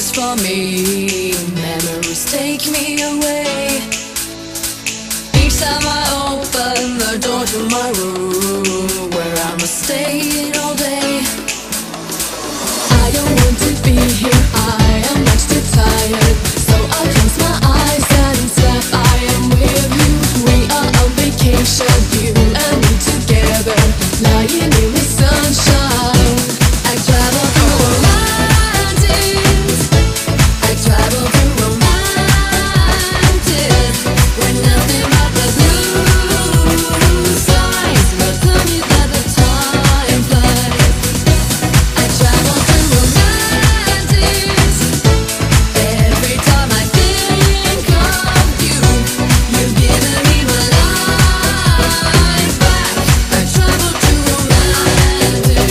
just for me. Memories take me away. Each time I open the door to my room, where I must stay all day. I don't want to be here, I am much too tired, so I'll close my eyes and instead I am with you. We are on vacation, you and me together, lying in the sunshine. I travel through Atlantis, I travel through romantic, when nothing but the blue skies, but tell me that the time flies. I travel through romantic, every time I think of you, you've given me my life back. I travel through romantic.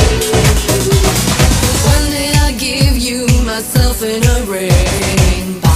When did I give you myself in a ring?